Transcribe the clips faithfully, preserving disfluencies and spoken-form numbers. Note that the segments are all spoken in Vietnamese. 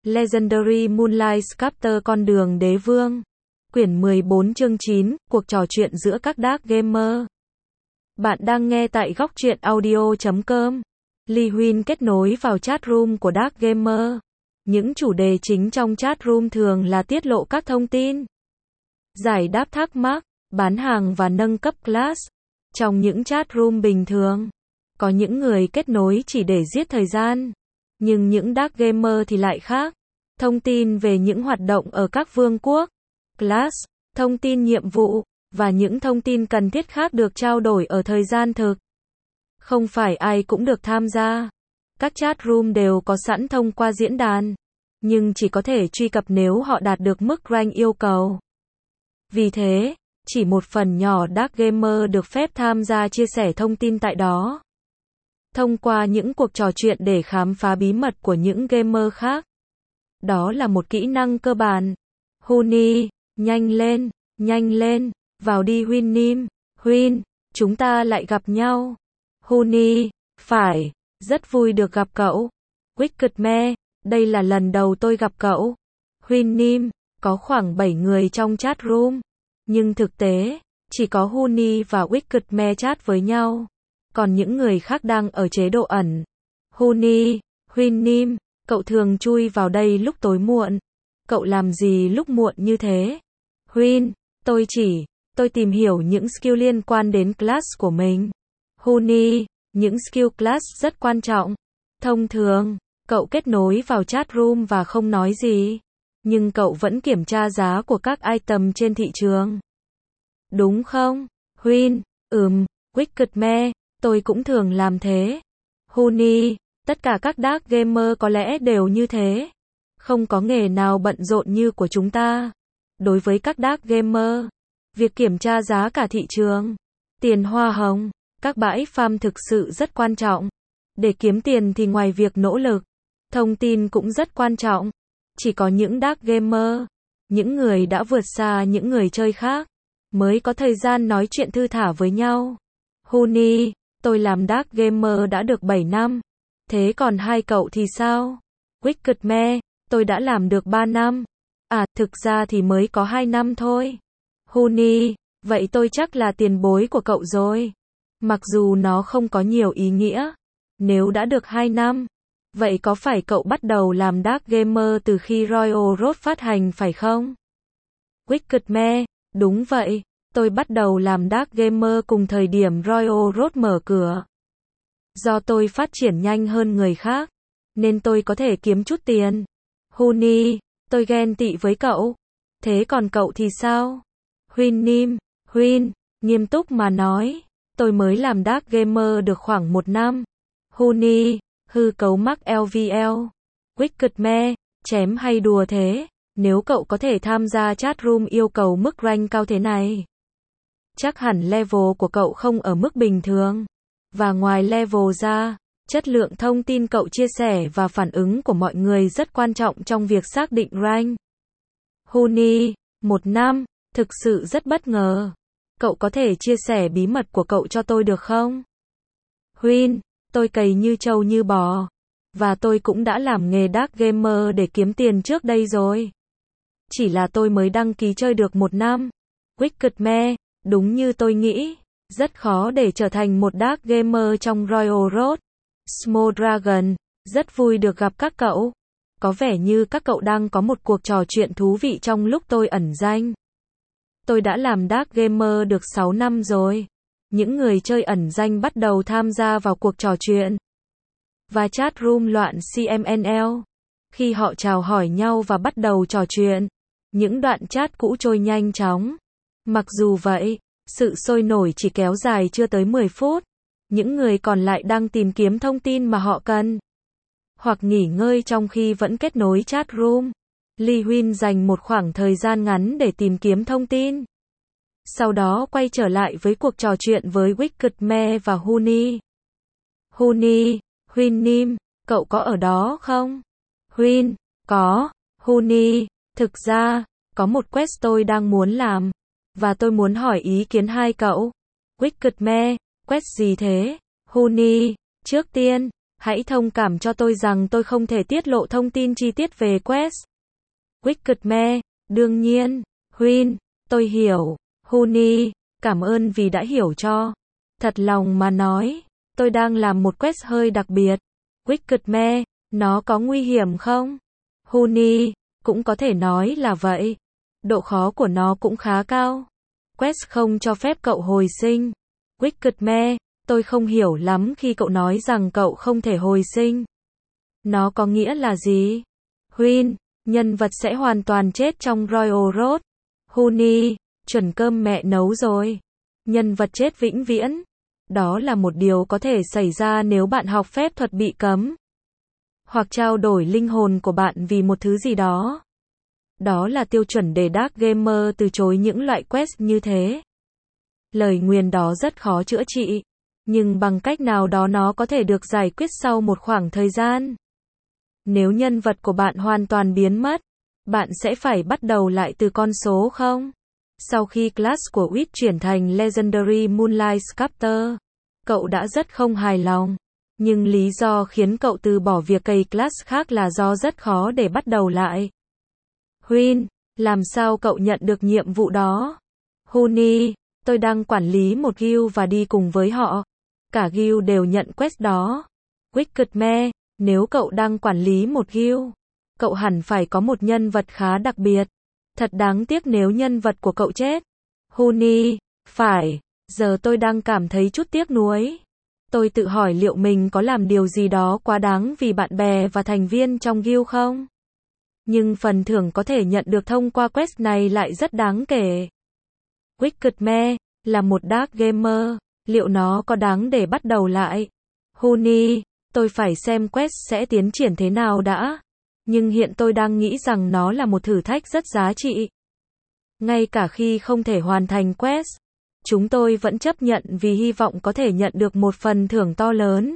Legendary Moonlight Sculptor Con đường đế vương. Quyển mười bốn chương chín, cuộc trò chuyện giữa các dark gamer. Bạn đang nghe tại góc truyện audio chấm com. Lee Huynh kết nối vào chat room của dark gamer. Những chủ đề chính trong chat room thường là tiết lộ các thông tin, giải đáp thắc mắc, bán hàng và nâng cấp class. Trong những chat room bình thường, có những người kết nối chỉ để giết thời gian. Nhưng những dark gamer thì lại khác. Thông tin về những hoạt động ở các vương quốc, class, thông tin nhiệm vụ, và những thông tin cần thiết khác được trao đổi ở thời gian thực. Không phải ai cũng được tham gia. Các chat room đều có sẵn thông qua diễn đàn, nhưng chỉ có thể truy cập nếu họ đạt được mức rank yêu cầu. Vì thế, chỉ một phần nhỏ dark gamer được phép tham gia chia sẻ thông tin tại đó. Thông qua những cuộc trò chuyện để khám phá bí mật của những gamer khác. Đó là một kỹ năng cơ bản. Honey, nhanh lên, nhanh lên, vào đi Huynh. Huynh, chúng ta lại gặp nhau. Honey, phải, rất vui được gặp cậu. Wicked Me, đây là lần đầu tôi gặp cậu. Huynh, có khoảng bảy người trong chat room. Nhưng thực tế, chỉ có Honey và Wicked Me chat với nhau. Còn những người khác đang ở chế độ ẩn. Honey, Huynh, cậu thường chui vào đây lúc tối muộn. Cậu làm gì lúc muộn như thế? Huynh, tôi chỉ, tôi tìm hiểu những skill liên quan đến class của mình. Honey, những skill class rất quan trọng. Thông thường, cậu kết nối vào chat room và không nói gì. Nhưng cậu vẫn kiểm tra giá của các item trên thị trường. Đúng không? Huynh, ừm, Wicked Me, tôi cũng thường làm thế. Honey, tất cả các dark gamer có lẽ đều như thế. Không có nghề nào bận rộn như của chúng ta. Đối với các dark gamer, việc kiểm tra giá cả thị trường, tiền hoa hồng, các bãi farm thực sự rất quan trọng. Để kiếm tiền thì ngoài việc nỗ lực, thông tin cũng rất quan trọng. Chỉ có những dark gamer, những người đã vượt xa những người chơi khác, mới có thời gian nói chuyện thư thả với nhau. Honey, tôi làm dark gamer đã được bảy năm. Thế còn hai cậu thì sao? Wicked Me, tôi đã làm được ba năm. À, thực ra thì mới có hai năm thôi. Honey, vậy tôi chắc là tiền bối của cậu rồi. Mặc dù nó không có nhiều ý nghĩa. Nếu đã được hai năm, vậy có phải cậu bắt đầu làm dark gamer từ khi Royal Road phát hành phải không? Wicked Me, đúng vậy. Tôi bắt đầu làm dark gamer cùng thời điểm Royal Road mở cửa. Do tôi phát triển nhanh hơn người khác, nên tôi có thể kiếm chút tiền. Honey, tôi ghen tị với cậu. Thế còn cậu thì sao? Huynh, Huynh, nghiêm túc mà nói, tôi mới làm dark gamer được khoảng một năm. Honey, hư cấu mắc lờ vê lờ. Wicked Me, chém hay đùa thế? Nếu cậu có thể tham gia chat room yêu cầu mức rank cao thế này, chắc hẳn level của cậu không ở mức bình thường. Và ngoài level ra, chất lượng thông tin cậu chia sẻ và phản ứng của mọi người rất quan trọng trong việc xác định rank. Honey, một năm, thực sự rất bất ngờ. Cậu có thể chia sẻ bí mật của cậu cho tôi được không? Huynh, tôi cày như trâu như bò. Và tôi cũng đã làm nghề dark gamer để kiếm tiền trước đây rồi. Chỉ là tôi mới đăng ký chơi được một năm. Wicked Me, đúng như tôi nghĩ. Rất khó để trở thành một dark gamer trong Royal Road. Small Dragon, rất vui được gặp các cậu. Có vẻ như các cậu đang có một cuộc trò chuyện thú vị trong lúc tôi ẩn danh. Tôi đã làm dark gamer được sáu năm rồi. Những người chơi ẩn danh bắt đầu tham gia vào cuộc trò chuyện. Và chat room loạn xê em en lờ. Khi họ chào hỏi nhau và bắt đầu trò chuyện, những đoạn chat cũ trôi nhanh chóng. Mặc dù vậy, sự sôi nổi chỉ kéo dài chưa tới mười phút. Những người còn lại đang tìm kiếm thông tin mà họ cần, hoặc nghỉ ngơi trong khi vẫn kết nối chat room. Lee Huynh dành một khoảng thời gian ngắn để tìm kiếm thông tin. Sau đó quay trở lại với cuộc trò chuyện với Wicked Me và Honey. Honey, Huynh, cậu có ở đó không? Huynh, có. Honey, thực ra, có một quest tôi đang muốn làm. Và tôi muốn hỏi ý kiến hai cậu. Wicked Me, quest gì thế? Honey, trước tiên, Hãy thông cảm cho tôi rằng tôi không thể tiết lộ thông tin chi tiết về quest. Wickedme, đương nhiên. Huynh, tôi hiểu. Honey, cảm ơn vì đã hiểu cho. Thật lòng mà nói, tôi đang làm một quest hơi đặc biệt. Wickedme, nó có nguy hiểm không? Honey, cũng có thể nói là vậy. Độ khó của nó cũng khá cao. Quest không cho phép cậu hồi sinh. Wickedme, tôi không hiểu lắm khi cậu nói rằng cậu không thể hồi sinh. Nó có nghĩa là gì? Huynh, nhân vật sẽ hoàn toàn chết trong Royal Road. Honey, chuẩn cơm mẹ nấu rồi. Nhân vật chết vĩnh viễn. Đó là một điều có thể xảy ra nếu bạn học phép thuật bị cấm. Hoặc trao đổi linh hồn của bạn vì một thứ gì đó. Đó là tiêu chuẩn để Dark Gamer từ chối những loại quest như thế. Lời nguyền đó rất khó chữa trị. Nhưng bằng cách nào đó nó có thể được giải quyết sau một khoảng thời gian. Nếu nhân vật của bạn hoàn toàn biến mất, bạn sẽ phải bắt đầu lại từ con số không? Sau khi class của Witch chuyển thành Legendary Moonlight Sculptor, cậu đã rất không hài lòng. Nhưng lý do khiến cậu từ bỏ việc cày class khác là do rất khó để bắt đầu lại. Huynh, làm sao cậu nhận được nhiệm vụ đó? Honey, tôi đang quản lý một guild và đi cùng với họ. Cả guild đều nhận quest đó. Wickedme, nếu cậu đang quản lý một guild, cậu hẳn phải có một nhân vật khá đặc biệt. Thật đáng tiếc nếu nhân vật của cậu chết. Honey, phải, giờ tôi đang cảm thấy chút tiếc nuối. Tôi tự hỏi liệu mình có làm điều gì đó quá đáng vì bạn bè và thành viên trong guild không? Nhưng phần thưởng có thể nhận được thông qua quest này lại rất đáng kể. Wickedme, là một Dark Gamer, liệu nó có đáng để bắt đầu lại? Honey, tôi phải xem quest sẽ tiến triển thế nào đã. Nhưng hiện tôi đang nghĩ rằng nó là một thử thách rất giá trị. Ngay cả khi không thể hoàn thành quest, chúng tôi vẫn chấp nhận vì hy vọng có thể nhận được một phần thưởng to lớn.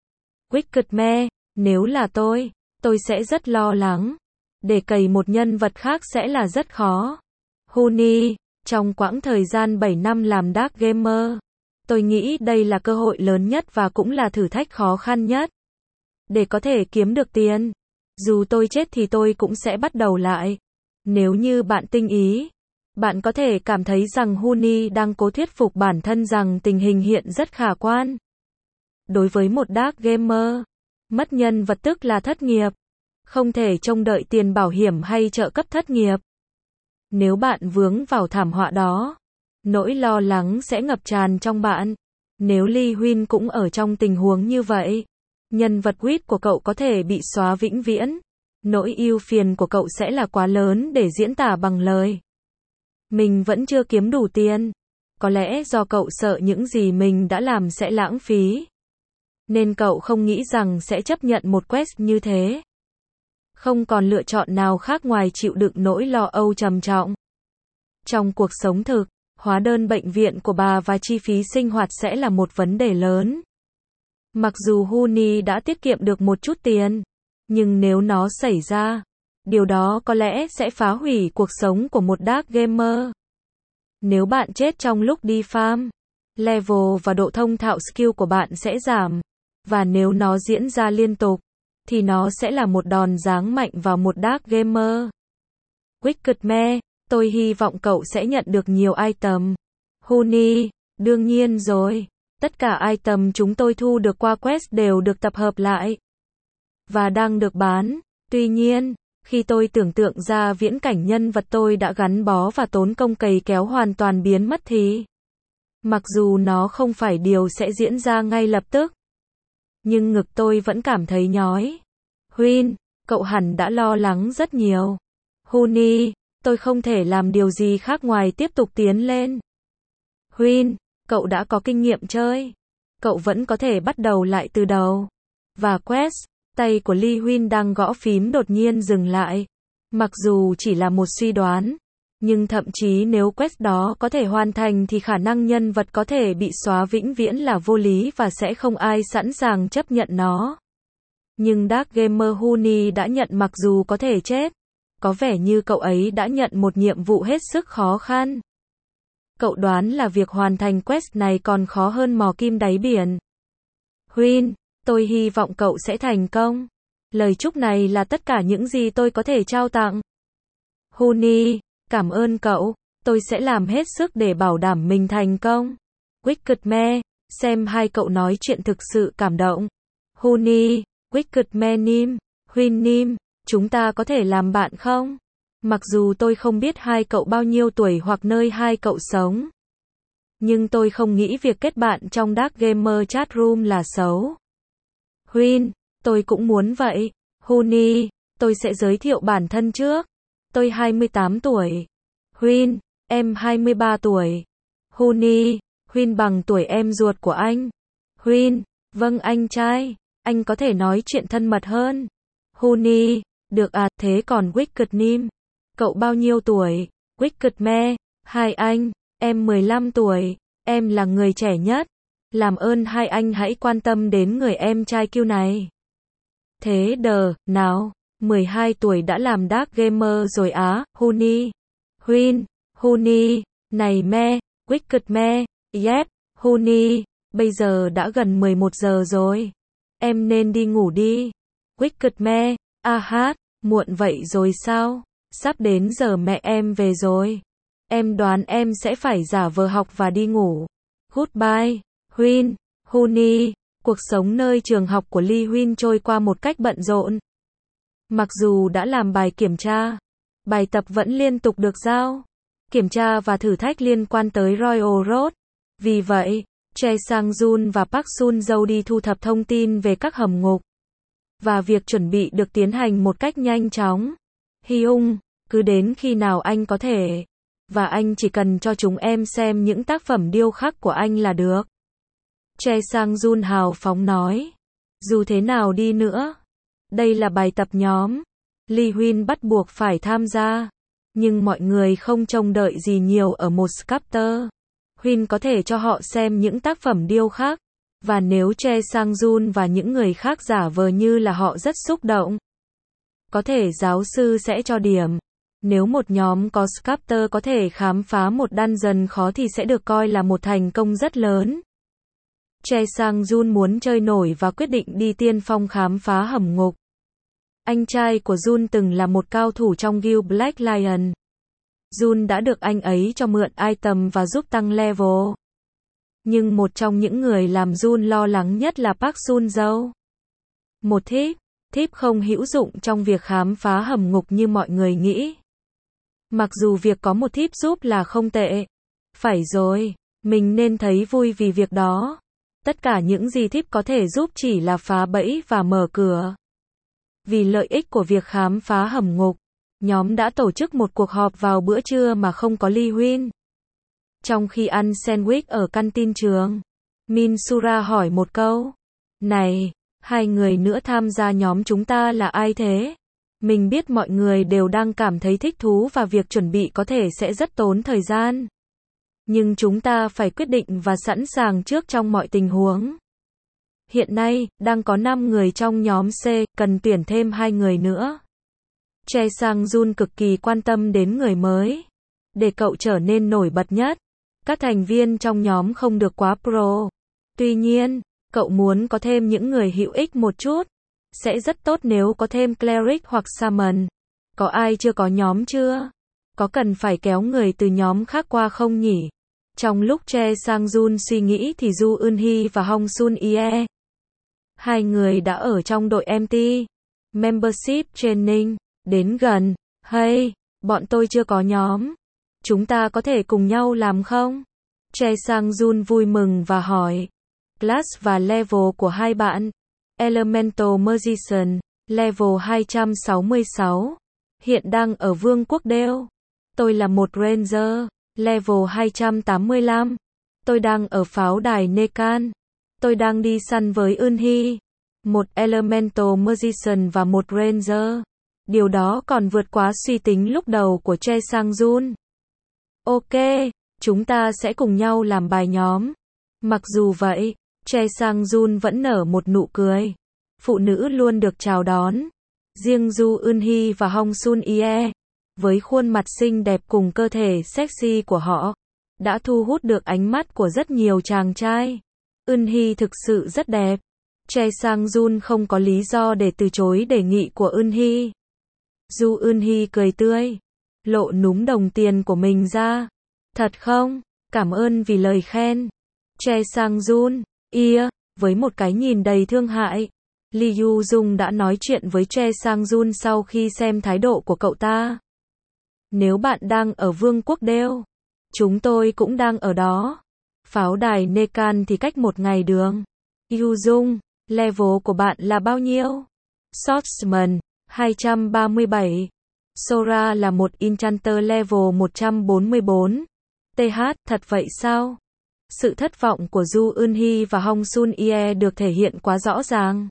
Wickedme, nếu là tôi, tôi sẽ rất lo lắng. Để cày một nhân vật khác sẽ là rất khó. Honey, trong quãng thời gian bảy năm làm Dark Gamer, tôi nghĩ đây là cơ hội lớn nhất và cũng là thử thách khó khăn nhất. Để có thể kiếm được tiền, dù tôi chết thì tôi cũng sẽ bắt đầu lại. Nếu như bạn tinh ý, bạn có thể cảm thấy rằng Honey đang cố thuyết phục bản thân rằng tình hình hiện rất khả quan. Đối với một Dark Gamer, mất nhân vật tức là thất nghiệp. Không thể trông đợi tiền bảo hiểm hay trợ cấp thất nghiệp. Nếu bạn vướng vào thảm họa đó, nỗi lo lắng sẽ ngập tràn trong bạn. Nếu Lee Huynh cũng ở trong tình huống như vậy, nhân vật quýt của cậu có thể bị xóa vĩnh viễn. Nỗi ưu phiền của cậu sẽ là quá lớn để diễn tả bằng lời. Mình vẫn chưa kiếm đủ tiền. Có lẽ do cậu sợ những gì mình đã làm sẽ lãng phí. Nên cậu không nghĩ rằng sẽ chấp nhận một quest như thế. Không còn lựa chọn nào khác ngoài chịu đựng nỗi lo âu trầm trọng. Trong cuộc sống thực, hóa đơn bệnh viện của bà và chi phí sinh hoạt sẽ là một vấn đề lớn. Mặc dù Honey đã tiết kiệm được một chút tiền, nhưng nếu nó xảy ra, điều đó có lẽ sẽ phá hủy cuộc sống của một Dark Gamer. Nếu bạn chết trong lúc đi farm, level và độ thông thạo skill của bạn sẽ giảm. Và nếu nó diễn ra liên tục, thì nó sẽ là một đòn giáng mạnh vào một Dark Gamer. Wickedme, tôi hy vọng cậu sẽ nhận được nhiều item. Honey, đương nhiên rồi. Tất cả item chúng tôi thu được qua quest đều được tập hợp lại và đang được bán. Tuy nhiên, khi tôi tưởng tượng ra viễn cảnh nhân vật tôi đã gắn bó và tốn công cày kéo hoàn toàn biến mất thì, mặc dù nó không phải điều sẽ diễn ra ngay lập tức, nhưng ngực tôi vẫn cảm thấy nhói. Huynh, cậu hẳn đã lo lắng rất nhiều. Honey, tôi không thể làm điều gì khác ngoài tiếp tục tiến lên. Huynh, cậu đã có kinh nghiệm chơi. Cậu vẫn có thể bắt đầu lại từ đầu. Và quest, tay của Lee Huynh đang gõ phím đột nhiên dừng lại. Mặc dù chỉ là một suy đoán, nhưng thậm chí nếu quest đó có thể hoàn thành thì khả năng nhân vật có thể bị xóa vĩnh viễn là vô lý và sẽ không ai sẵn sàng chấp nhận nó. Nhưng Dark Gamer Honey đã nhận mặc dù có thể chết. Có vẻ như cậu ấy đã nhận một nhiệm vụ hết sức khó khăn. Cậu đoán là việc hoàn thành quest này còn khó hơn mò kim đáy biển. Huynh, Tôi hy vọng cậu sẽ thành công. Lời chúc này là tất cả những gì tôi có thể trao tặng. Honey, cảm ơn cậu. Tôi sẽ làm hết sức để bảo đảm mình thành công. Wicked Me, xem hai cậu nói chuyện thực sự cảm động. Honey, Wicked Me Nim, Huyên Nim, chúng ta có thể làm bạn không? Mặc dù tôi không biết hai cậu bao nhiêu tuổi hoặc nơi hai cậu sống. Nhưng tôi không nghĩ việc kết bạn trong Dark Gamer Chat Room là xấu. Huyên, tôi cũng muốn vậy. Honey, tôi sẽ giới thiệu bản thân trước. Tôi hai mươi tám tuổi. Huyên, em hai mươi ba tuổi. Honey, Huyên bằng tuổi em ruột của anh. Huyên, vâng anh trai, anh có thể nói chuyện thân mật hơn. Honey, được à, thế còn Wicked Nim, cậu bao nhiêu tuổi? Wicked Me, hai anh, em mười lăm tuổi, em là người trẻ nhất. Làm ơn hai anh hãy quan tâm đến người em trai cute này. Thế đờ, nào, mười hai tuổi đã làm Dark Gamer rồi á, Honey. Huyên, Honey, này Me, Wicked Me, yes, Honey, bây giờ đã gần mười một giờ rồi. Em nên đi ngủ đi. Wicked Me, a hát, muộn vậy rồi sao? Sắp đến giờ mẹ em về rồi. Em đoán em sẽ phải giả vờ học và đi ngủ. Goodbye, Huyên, Honey. Cuộc sống nơi trường học của Lee Huyên trôi qua một cách bận rộn. Mặc dù đã làm bài kiểm tra, bài tập vẫn liên tục được giao. Kiểm tra và thử thách liên quan tới Royal Road. Vì vậy, Chae Sang-jun và Park Sun-yeol đi thu thập thông tin về các hầm ngục. Và việc chuẩn bị được tiến hành một cách nhanh chóng. Hyung, cứ đến khi nào anh có thể. Và anh chỉ cần cho chúng em xem những tác phẩm điêu khắc của anh là được. Chae Sang-jun hào phóng nói. Dù thế nào đi nữa, đây là bài tập nhóm. Lee Huyên bắt buộc phải tham gia. Nhưng mọi người không trông đợi gì nhiều ở một sculptor. Huyên có thể cho họ xem những tác phẩm điêu khắc. Và nếu Chae Sang-jun và những người khác giả vờ như là họ rất xúc động, có thể giáo sư sẽ cho điểm. Nếu một nhóm có sculptor có thể khám phá một dungeon khó thì sẽ được coi là một thành công rất lớn. Chae Sang-jun muốn chơi nổi và quyết định đi tiên phong khám phá hầm ngục. Anh trai của Jun từng là một cao thủ trong guild Black Lion. Jun đã được anh ấy cho mượn item và giúp tăng level. Nhưng một trong những người làm Jun lo lắng nhất là Park Sun-yeol. Một tip, tip không hữu dụng trong việc khám phá hầm ngục như mọi người nghĩ. Mặc dù việc có một tip giúp là không tệ. Phải rồi, mình nên thấy vui vì việc đó. Tất cả những gì tip có thể giúp chỉ là phá bẫy và mở cửa. Vì lợi ích của việc khám phá hầm ngục, nhóm đã tổ chức một cuộc họp vào bữa trưa mà không có Lee Huyên. Trong khi ăn sandwich ở căn tin trường, Min Sura hỏi một câu. Này, hai người nữa tham gia nhóm chúng ta là ai thế? Mình biết mọi người đều đang cảm thấy thích thú và việc chuẩn bị có thể sẽ rất tốn thời gian. Nhưng chúng ta phải quyết định và sẵn sàng trước trong mọi tình huống. Hiện nay, đang có năm người trong nhóm C, cần tuyển thêm hai người nữa. Chae Sang-jun cực kỳ quan tâm đến người mới. Để cậu trở nên nổi bật nhất, các thành viên trong nhóm không được quá pro. Tuy nhiên, cậu muốn có thêm những người hữu ích một chút. Sẽ rất tốt nếu có thêm cleric hoặc shaman. Có ai chưa có nhóm chưa? Có cần phải kéo người từ nhóm khác qua không nhỉ? Trong lúc Chae Sang-jun suy nghĩ thì Ju Eun-hee và Hong Sun-ye, hai người đã ở trong đội em tê, Membership Training, đến gần. Hey, bọn tôi chưa có nhóm. Chúng ta có thể cùng nhau làm không? Chae Sang-jun vui mừng và hỏi. Class và level của hai bạn. Elemental Magician, level hai trăm sáu mươi sáu. Hiện đang ở Vương quốc Dale. Tôi là một Ranger, level hai trăm tám mươi lăm. Tôi đang ở pháo đài Nekan. Tôi đang đi săn với Eun-hee. Một Elemental Magician và một Ranger. Điều đó còn vượt quá suy tính lúc đầu của Chae Sang-jun. Ok, chúng ta sẽ cùng nhau làm bài nhóm. Mặc dù vậy, Chae Sang-jun vẫn nở một nụ cười. Phụ nữ luôn được chào đón. Riêng Ju Eun-hee và Hong Sun-ye, với khuôn mặt xinh đẹp cùng cơ thể sexy của họ, đã thu hút được ánh mắt của rất nhiều chàng trai. Eun-hee thực sự rất đẹp. Chae Sang-jun không có lý do để từ chối đề nghị của Eun-hee. Du Eun-hee cười tươi, lộ núm đồng tiền của mình ra. Thật không? Cảm ơn vì lời khen. Chae Sang-jun, ia, với một cái nhìn đầy thương hại. Lee Yu-jung đã nói chuyện với Chae Sang-jun sau khi xem thái độ của cậu ta. Nếu bạn đang ở Vương quốc Đêu, chúng tôi cũng đang ở đó. Pháo đài Nekan thì cách một ngày đường. Yu-jung, level của bạn là bao nhiêu? Swordsman, hai trăm ba mươi bảy. Sora là một Enchanter level một trăm bốn mươi bốn. tê hát, thật vậy sao? Sự thất vọng của Du Eun-hee và Hong Sun-ie được thể hiện quá rõ ràng.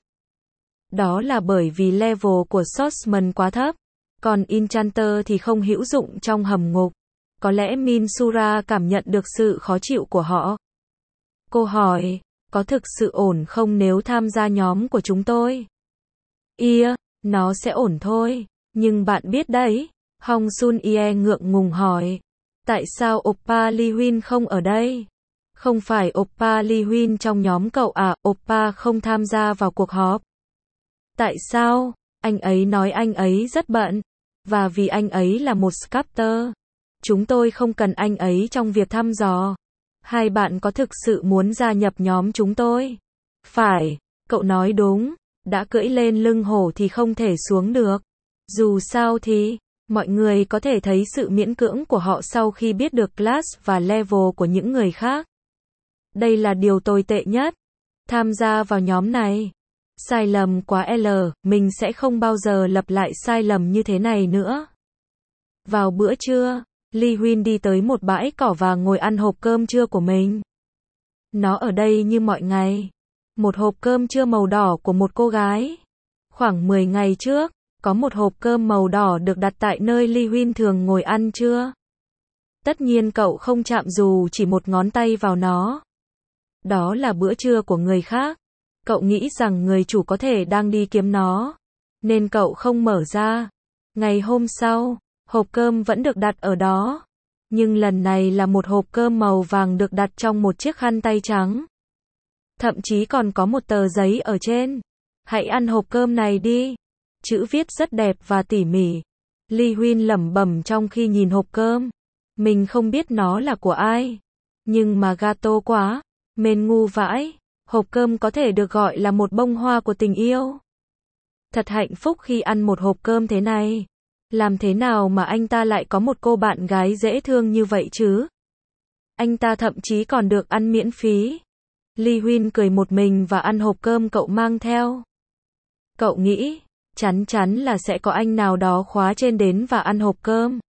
Đó là bởi vì level của Swordsman quá thấp, còn Enchanter thì không hữu dụng trong hầm ngục. Có lẽ Min Sura cảm nhận được sự khó chịu của họ. Cô hỏi, có thực sự ổn không nếu tham gia nhóm của chúng tôi? Ia, nó sẽ ổn thôi, nhưng bạn biết đấy. Hong Sun-ie ngượng ngùng hỏi, tại sao Oppa Lee Huynh không ở đây? Không phải Oppa Lee Huynh trong nhóm cậu à? Oppa không tham gia vào cuộc họp. Tại sao? Anh ấy nói anh ấy rất bận, và vì anh ấy là một sculptor, chúng tôi không cần anh ấy trong việc thăm dò. Hai bạn có thực sự muốn gia nhập nhóm chúng tôi? Phải, cậu nói đúng, đã cưỡi lên lưng hổ thì không thể xuống được. Dù sao thì, mọi người có thể thấy sự miễn cưỡng của họ sau khi biết được class và level của những người khác. Đây là điều tồi tệ nhất. Tham gia vào nhóm này. Sai lầm quá L, mình sẽ không bao giờ lặp lại sai lầm như thế này nữa. Vào bữa trưa, Lee Huynh đi tới một bãi cỏ và ngồi ăn hộp cơm trưa của mình. Nó ở đây như mọi ngày. Một hộp cơm trưa màu đỏ của một cô gái. Khoảng mười ngày trước, có một hộp cơm màu đỏ được đặt tại nơi Lee Huynh thường ngồi ăn trưa. Tất nhiên cậu không chạm dù chỉ một ngón tay vào nó. Đó là bữa trưa của người khác. Cậu nghĩ rằng người chủ có thể đang đi kiếm nó, nên cậu không mở ra. Ngày hôm sau, hộp cơm vẫn được đặt ở đó. Nhưng lần này là một hộp cơm màu vàng được đặt trong một chiếc khăn tay trắng. Thậm chí còn có một tờ giấy ở trên. Hãy ăn hộp cơm này đi. Chữ viết rất đẹp và tỉ mỉ. Lee Huynh lẩm bẩm trong khi nhìn hộp cơm. Mình không biết nó là của ai. Nhưng mà gato quá. Mên ngu vãi. Hộp cơm có thể được gọi là một bông hoa của tình yêu. Thật hạnh phúc khi ăn một hộp cơm thế này. Làm thế nào mà anh ta lại có một cô bạn gái dễ thương như vậy chứ? Anh ta thậm chí còn được ăn miễn phí. Lee Huynh cười một mình và ăn hộp cơm cậu mang theo. Cậu nghĩ, chắn chắn là sẽ có anh nào đó khóa trên đến và ăn hộp cơm.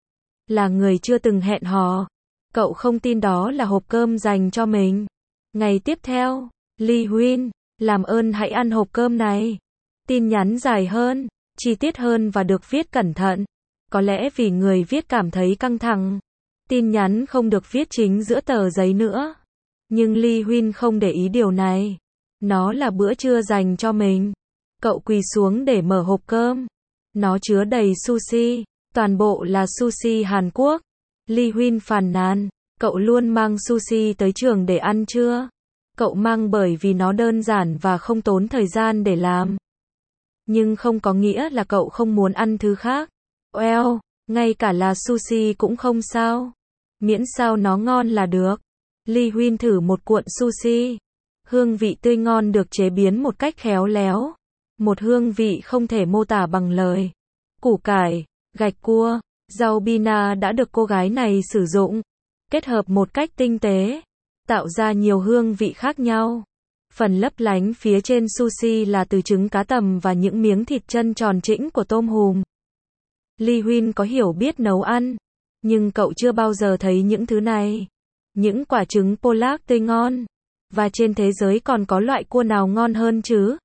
Là người chưa từng hẹn hò. Cậu không tin đó là hộp cơm dành cho mình. Ngày tiếp theo, Lee Huynh, làm ơn hãy ăn hộp cơm này. Tin nhắn dài hơn, chi tiết hơn và được viết cẩn thận. Có lẽ vì người viết cảm thấy căng thẳng. Tin nhắn không được viết chính giữa tờ giấy nữa. Nhưng Lee Huynh không để ý điều này. Nó là bữa trưa dành cho mình. Cậu quỳ xuống để mở hộp cơm. Nó chứa đầy sushi. Toàn bộ là sushi Hàn Quốc. Lee Huynh phàn nàn. Cậu luôn mang sushi tới trường để ăn trưa. Cậu mang bởi vì nó đơn giản và không tốn thời gian để làm. Nhưng không có nghĩa là cậu không muốn ăn thứ khác. Well, ngay cả là sushi cũng không sao. Miễn sao nó ngon là được. Lee Huynh thử một cuộn sushi. Hương vị tươi ngon được chế biến một cách khéo léo. Một hương vị không thể mô tả bằng lời. Củ cải, gạch cua, rau bina đã được cô gái này sử dụng. Kết hợp một cách tinh tế. Tạo ra nhiều hương vị khác nhau. Phần lấp lánh phía trên sushi là từ trứng cá tầm và những miếng thịt chân tròn trĩnh của tôm hùm. Lee Huynh có hiểu biết nấu ăn. Nhưng cậu chưa bao giờ thấy những thứ này. Những quả trứng Pollock tươi ngon. Và trên thế giới còn có loại cua nào ngon hơn chứ?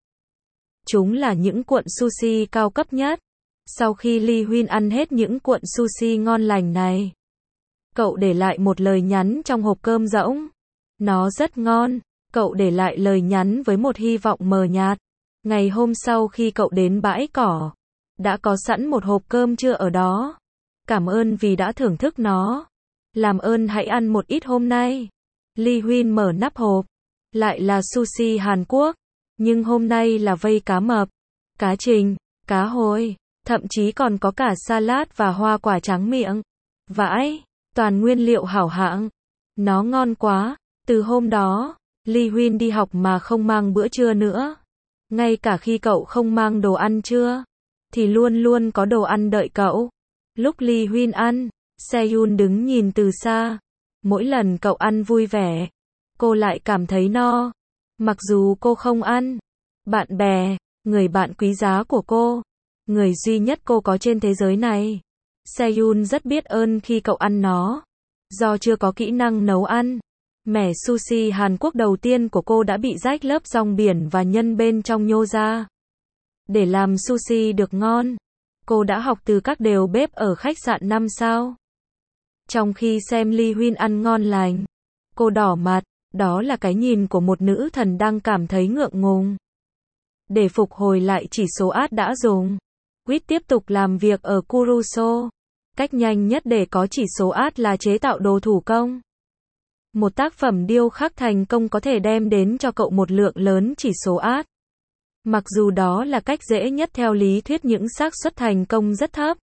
Chúng là những cuộn sushi cao cấp nhất. Sau khi Lee Huynh ăn hết những cuộn sushi ngon lành này, cậu để lại một lời nhắn trong hộp cơm rỗng. Nó rất ngon. Cậu để lại lời nhắn với một hy vọng mờ nhạt. Ngày hôm sau khi cậu đến bãi cỏ, đã có sẵn một hộp cơm trưa ở đó. Cảm ơn vì đã thưởng thức nó. Làm ơn hãy ăn một ít hôm nay. Lee Huynh mở nắp hộp. Lại là sushi Hàn Quốc. Nhưng hôm nay là vây cá mập, cá trình, cá hồi, thậm chí còn có cả salad và hoa quả tráng miệng. Vãi, toàn nguyên liệu hảo hạng. Nó ngon quá. Từ hôm đó, Lee Huyên đi học mà không mang bữa trưa nữa. Ngay cả khi cậu không mang đồ ăn trưa, thì luôn luôn có đồ ăn đợi cậu. Lúc Lee Huyên ăn, Seyun đứng nhìn từ xa. Mỗi lần cậu ăn vui vẻ, cô lại cảm thấy no. Mặc dù cô không ăn. Bạn bè, người bạn quý giá của cô, người duy nhất cô có trên thế giới này. Seyun rất biết ơn khi cậu ăn nó. Do chưa có kỹ năng nấu ăn, mẻ sushi Hàn Quốc đầu tiên của cô đã bị rách lớp rong biển và nhân bên trong nhô ra. Để làm sushi được ngon, cô đã học từ các đều bếp ở khách sạn năm sao. Trong khi xem Lee Huyên ăn ngon lành, cô đỏ mặt. Đó là cái nhìn của một nữ thần đang cảm thấy ngượng ngùng. Để phục hồi lại chỉ số át đã dùng, Quýt tiếp tục làm việc ở Kuruso. Cách nhanh nhất để có chỉ số át là chế tạo đồ thủ công. Một tác phẩm điêu khắc thành công có thể đem đến cho cậu một lượng lớn chỉ số át. Mặc dù đó là cách dễ nhất theo lý thuyết, những xác suất thành công rất thấp.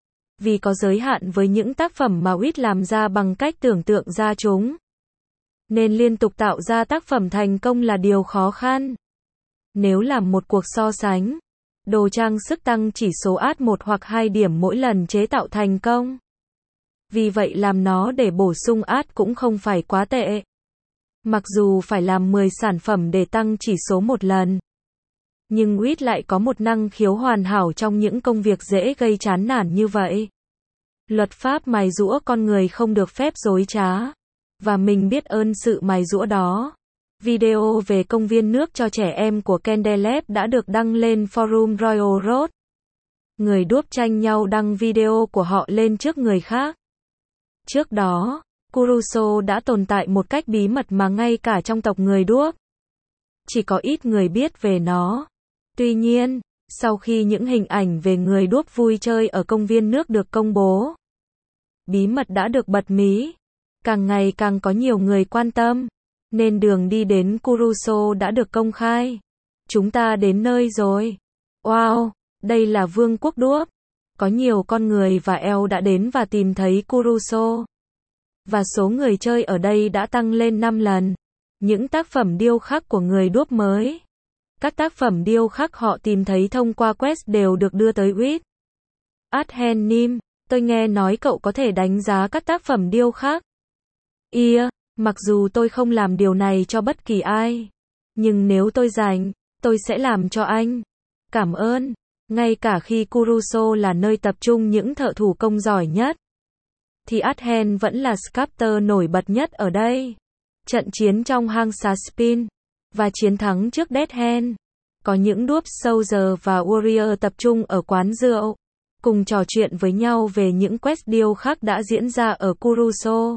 Vì có giới hạn với những tác phẩm mà Quýt làm ra bằng cách tưởng tượng ra chúng. Nên liên tục tạo ra tác phẩm thành công là điều khó khăn. Nếu làm một cuộc so sánh, đồ trang sức tăng chỉ số át một hoặc hai điểm mỗi lần chế tạo thành công. Vì vậy làm nó để bổ sung át cũng không phải quá tệ. Mặc dù phải làm mười sản phẩm để tăng chỉ số một lần. Nhưng Quýt lại có một năng khiếu hoàn hảo trong những công việc dễ gây chán nản như vậy. Luật pháp mài giũa con người không được phép dối trá. Và mình biết ơn sự mài giũa đó. Video về công viên nước cho trẻ em của Candelab đã được đăng lên forum Royal Road. Người đuốc tranh nhau đăng video của họ lên trước người khác. Trước đó, Kuruso đã tồn tại một cách bí mật mà ngay cả trong tộc người đuốc, chỉ có ít người biết về nó. Tuy nhiên, sau khi những hình ảnh về người đuốc vui chơi ở công viên nước được công bố, bí mật đã được bật mí. Càng ngày càng có nhiều người quan tâm, nên đường đi đến Kuruso đã được công khai. Chúng ta đến nơi rồi. Wow, đây là vương quốc đuốc. Có nhiều con người và eo đã đến và tìm thấy Kuruso. Và số người chơi ở đây đã tăng lên năm lần. Những tác phẩm điêu khắc của người đuốc mới. Các tác phẩm điêu khắc họ tìm thấy thông qua quest đều được đưa tới Quýt. Adhen Nim, tôi nghe nói cậu có thể đánh giá các tác phẩm điêu khắc. Yeah, mặc dù tôi không làm điều này cho bất kỳ ai. Nhưng nếu tôi rảnh, tôi sẽ làm cho anh. Cảm ơn. Ngay cả khi Kuruso là nơi tập trung những thợ thủ công giỏi nhất, thì Adhen vẫn là sculptor nổi bật nhất ở đây. Trận chiến trong hang Saspin và chiến thắng trước Dead Hand. Có những đuốc soldier và warrior tập trung ở quán rượu, cùng trò chuyện với nhau về những quest điêu khắc đã diễn ra ở Kuruso.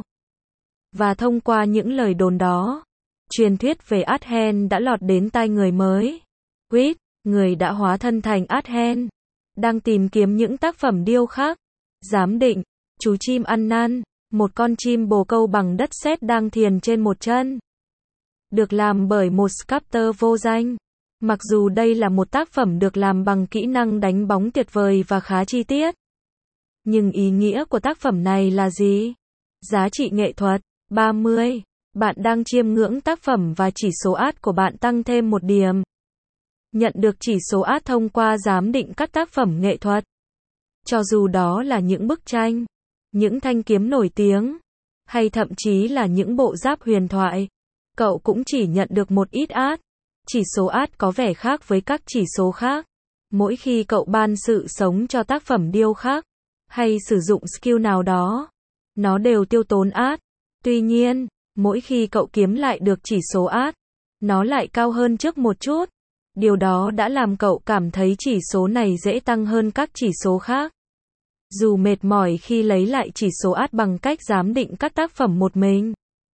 Và thông qua những lời đồn đó, truyền thuyết về Adhen đã lọt đến tai người mới. Quýt, người đã hóa thân thành Adhen, đang tìm kiếm những tác phẩm điêu khắc. Giám định, chú chim ăn năn, một con chim bồ câu bằng đất sét đang thiền trên một chân. Được làm bởi một sculptor vô danh. Mặc dù đây là một tác phẩm được làm bằng kỹ năng đánh bóng tuyệt vời và khá chi tiết. Nhưng ý nghĩa của tác phẩm này là gì? Giá trị nghệ thuật. ba mươi. Bạn đang chiêm ngưỡng tác phẩm và chỉ số át của bạn tăng thêm một điểm. Nhận được chỉ số át thông qua giám định các tác phẩm nghệ thuật. Cho dù đó là những bức tranh, những thanh kiếm nổi tiếng, hay thậm chí là những bộ giáp huyền thoại, cậu cũng chỉ nhận được một ít át. Chỉ số át có vẻ khác với các chỉ số khác. Mỗi khi cậu ban sự sống cho tác phẩm điêu khắc, hay sử dụng skill nào đó, nó đều tiêu tốn át. Tuy nhiên, mỗi khi cậu kiếm lại được chỉ số át, nó lại cao hơn trước một chút. Điều đó đã làm cậu cảm thấy chỉ số này dễ tăng hơn các chỉ số khác. Dù mệt mỏi khi lấy lại chỉ số át bằng cách giám định các tác phẩm một mình,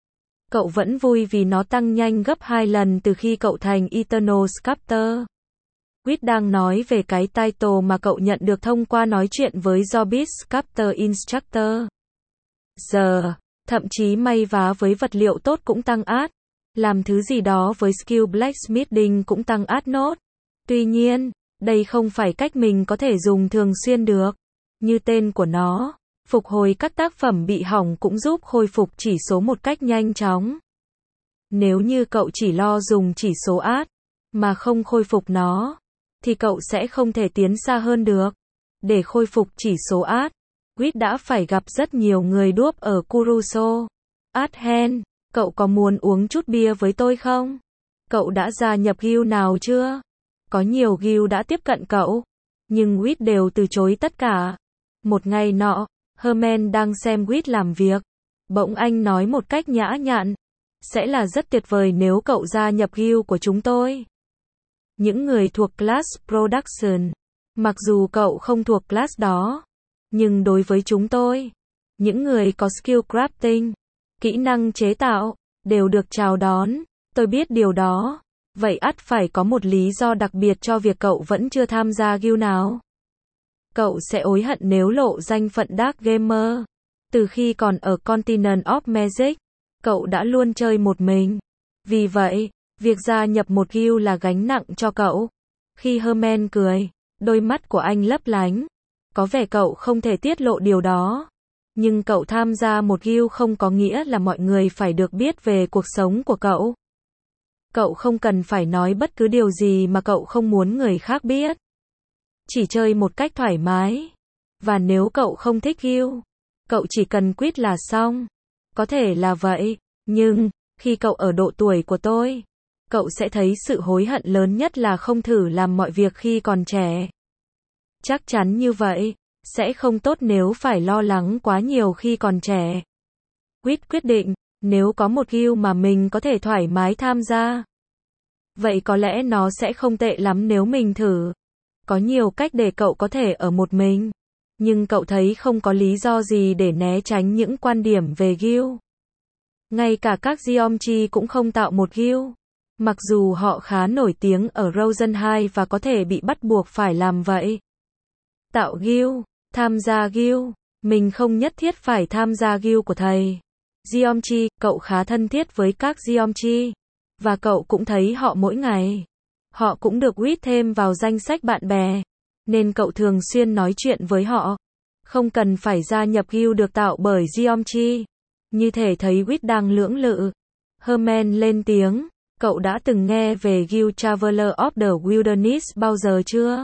cậu vẫn vui vì nó tăng nhanh gấp hai lần từ khi cậu thành Eternal Sculptor. Quýt đang nói về cái title mà cậu nhận được thông qua nói chuyện với Jobbis Sculptor Instructor. Giờ, thậm chí may vá với vật liệu tốt cũng tăng át. Làm thứ gì đó với skill blacksmithing cũng tăng át nốt. Tuy nhiên, đây không phải cách mình có thể dùng thường xuyên được. Như tên của nó, phục hồi các tác phẩm bị hỏng cũng giúp khôi phục chỉ số một cách nhanh chóng. Nếu như cậu chỉ lo dùng chỉ số át, mà không khôi phục nó, thì cậu sẽ không thể tiến xa hơn được. Để khôi phục chỉ số át, Quýt đã phải gặp rất nhiều người đúp ở Kuruso. Adhen, cậu có muốn uống chút bia với tôi không? Cậu đã gia nhập guild nào chưa? Có nhiều guild đã tiếp cận cậu, nhưng Quýt đều từ chối tất cả. Một ngày nọ, Herman đang xem Quýt làm việc. Bỗng anh nói một cách nhã nhặn, sẽ là rất tuyệt vời nếu cậu gia nhập guild của chúng tôi. Những người thuộc class production, mặc dù cậu không thuộc class đó, nhưng đối với chúng tôi, những người có skill crafting, kỹ năng chế tạo, đều được chào đón. Tôi biết điều đó, vậy ắt phải có một lý do đặc biệt cho việc cậu vẫn chưa tham gia guild nào. Cậu sẽ hối hận nếu lộ danh phận Dark Gamer. Từ khi còn ở Continent of Magic, cậu đã luôn chơi một mình. Vì vậy, việc gia nhập một guild là gánh nặng cho cậu. Khi Herman cười, đôi mắt của anh lấp lánh. Có vẻ cậu không thể tiết lộ điều đó. Nhưng cậu tham gia một guild không có nghĩa là mọi người phải được biết về cuộc sống của cậu. Cậu không cần phải nói bất cứ điều gì mà cậu không muốn người khác biết. Chỉ chơi một cách thoải mái. Và nếu cậu không thích guild, cậu chỉ cần quit là xong. Có thể là vậy, nhưng, khi cậu ở độ tuổi của tôi, cậu sẽ thấy sự hối hận lớn nhất là không thử làm mọi việc khi còn trẻ. Chắc chắn như vậy, sẽ không tốt nếu phải lo lắng quá nhiều khi còn trẻ. Quýt quyết định, nếu có một guild mà mình có thể thoải mái tham gia, vậy có lẽ nó sẽ không tệ lắm nếu mình thử. Có nhiều cách để cậu có thể ở một mình, nhưng cậu thấy không có lý do gì để né tránh những quan điểm về guild. Ngay cả các Geomchi cũng không tạo một guild, mặc dù họ khá nổi tiếng ở Rosenheim và có thể bị bắt buộc phải làm vậy. Tạo guild, tham gia guild, mình không nhất thiết phải tham gia guild của thầy. Geomchi, cậu khá thân thiết với các Geomchi, và cậu cũng thấy họ mỗi ngày. Họ cũng được Quýt thêm vào danh sách bạn bè, nên cậu thường xuyên nói chuyện với họ. Không cần phải gia nhập guild được tạo bởi Geomchi. Như thể thấy Quýt đang lưỡng lự. Herman lên tiếng, cậu đã từng nghe về guild Traveler of the Wilderness bao giờ chưa?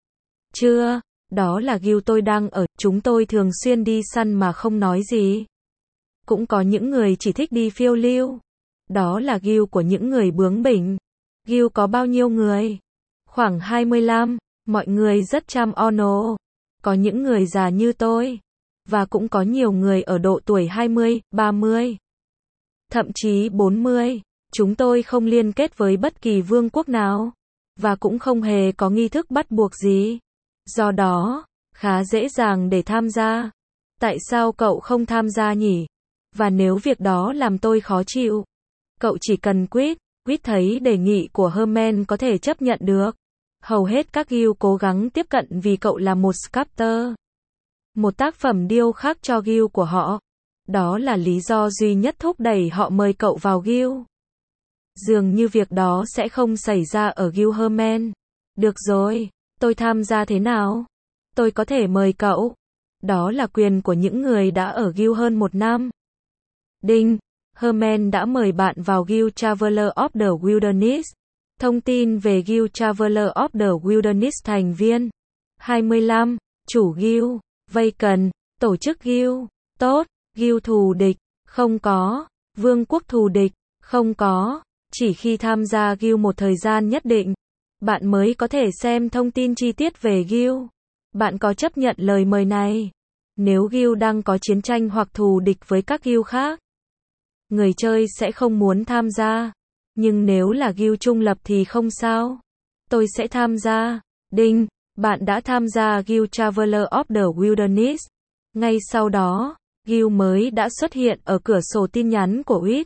Chưa, đó là guild tôi đang ở, chúng tôi thường xuyên đi săn mà không nói gì. Cũng có những người chỉ thích đi phiêu lưu. Đó là guild của những người bướng bỉnh. Guild có bao nhiêu người? Khoảng hai mươi lăm, mọi người rất chăm ono. Có những người già như tôi, và cũng có nhiều người ở độ tuổi hai mươi, ba mươi, thậm chí bốn mươi. Chúng tôi không liên kết với bất kỳ vương quốc nào, và cũng không hề có nghi thức bắt buộc gì. Do đó, khá dễ dàng để tham gia. Tại sao cậu không tham gia nhỉ? Và nếu việc đó làm tôi khó chịu, cậu chỉ cần quit. Quýt thấy đề nghị của Herman có thể chấp nhận được. Hầu hết các guild cố gắng tiếp cận vì cậu là một sculptor. Một tác phẩm điêu khắc cho guild của họ. Đó là lý do duy nhất thúc đẩy họ mời cậu vào guild. Dường như việc đó sẽ không xảy ra ở guild Herman. Được rồi, tôi tham gia thế nào? Tôi có thể mời cậu. Đó là quyền của những người đã ở guild hơn một năm. Đinh. Herman đã mời bạn vào guild Traveler of the Wilderness. Thông tin về guild Traveler of the Wilderness thành viên. hai mươi lăm. Chủ guild. Vacant. Tổ chức guild. Tốt. Guild thù địch. Không có. Vương quốc thù địch. Không có. Chỉ khi tham gia guild một thời gian nhất định, bạn mới có thể xem thông tin chi tiết về guild. Bạn có chấp nhận lời mời này? Nếu guild đang có chiến tranh hoặc thù địch với các guild khác, người chơi sẽ không muốn tham gia. Nhưng nếu là guild trung lập thì không sao. Tôi sẽ tham gia. Đinh, bạn đã tham gia guild Traveler of the Wilderness. Ngay sau đó, guild mới đã xuất hiện ở cửa sổ tin nhắn của Quýt.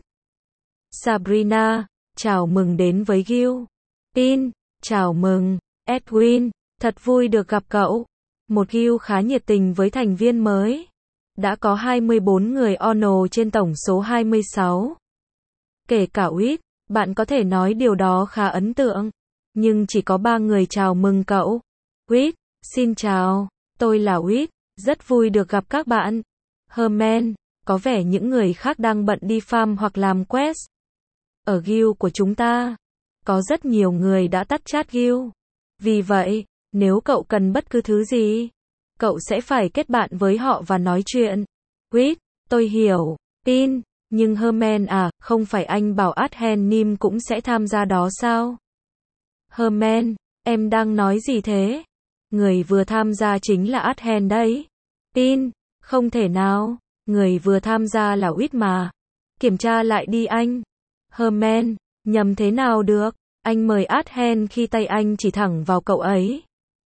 Sabrina, chào mừng đến với guild. Pin, chào mừng. Edwin, thật vui được gặp cậu. Một guild khá nhiệt tình với thành viên mới. Đã có hai mươi bốn người ono trên tổng số hai mươi sáu. Kể cả Quýt, Bạn có thể nói điều đó khá ấn tượng. Nhưng chỉ có ba người chào mừng cậu. Whit, xin chào, tôi là Whit, rất vui được gặp các bạn. Herman, có vẻ những người khác đang bận đi farm hoặc làm quest. Ở guild của chúng ta, có rất nhiều người đã tắt chat guild. Vì vậy, nếu cậu cần bất cứ thứ gì, cậu sẽ phải kết bạn với họ và nói chuyện. Whit, tôi hiểu. Pin, nhưng Herman à, không phải anh bảo Adhen Nim cũng sẽ tham gia đó sao? Herman, em đang nói gì thế? Người vừa tham gia chính là Adhen đấy. Pin, không thể nào, người vừa tham gia là Whit mà. Kiểm tra lại đi anh. Herman, nhầm thế nào được, anh mời Adhen khi tay anh chỉ thẳng vào cậu ấy.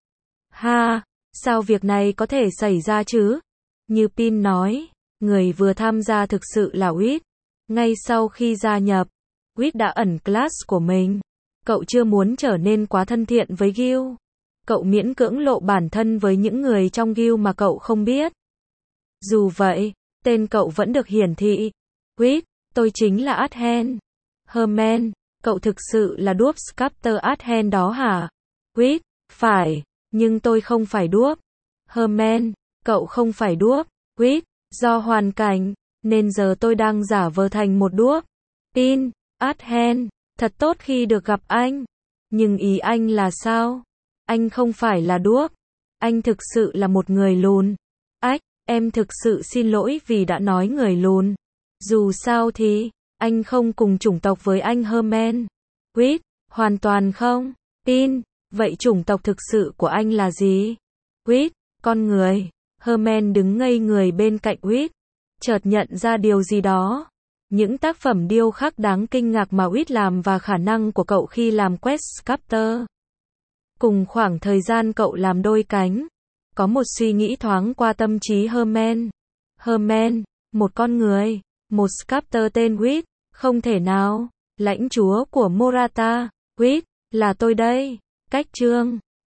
Ha, sao việc này có thể xảy ra chứ? Như Pin nói, người vừa tham gia thực sự là Whit. Ngay sau khi gia nhập, Whit đã ẩn class của mình. Cậu chưa muốn trở nên quá thân thiện với guild. Cậu miễn cưỡng lộ bản thân với những người trong guild mà cậu không biết. Dù vậy, tên cậu vẫn được hiển thị. Whit, tôi chính là Adhen. Herman, cậu thực sự là Dwarf Sculptor Adhen đó hả? Whit, phải, nhưng tôi không phải Dwarf. Herman, cậu không phải Dwarf. Whit, do hoàn cảnh, nên giờ tôi đang giả vờ thành một Dwarf. Pin, Adhen, thật tốt khi được gặp anh. Nhưng ý anh là sao? Anh không phải là Dwarf. Anh thực sự là một người lùn. Ách, em thực sự xin lỗi vì đã nói người lùn. Dù sao thì, anh không cùng chủng tộc với anh Herman. Whit, hoàn toàn không. Pin, vậy chủng tộc thực sự của anh là gì? Whit, con người. Herman đứng ngây người bên cạnh Whit, chợt nhận ra điều gì đó. Những tác phẩm điêu khắc đáng kinh ngạc mà Whit làm và khả năng của cậu khi làm quest sculptor. Cùng khoảng thời gian cậu làm đôi cánh, có một suy nghĩ thoáng qua tâm trí Herman. Herman, một con người, một sculptor tên Whit, không thể nào, lãnh chúa của Morata. Whit, là tôi đây. Cách chương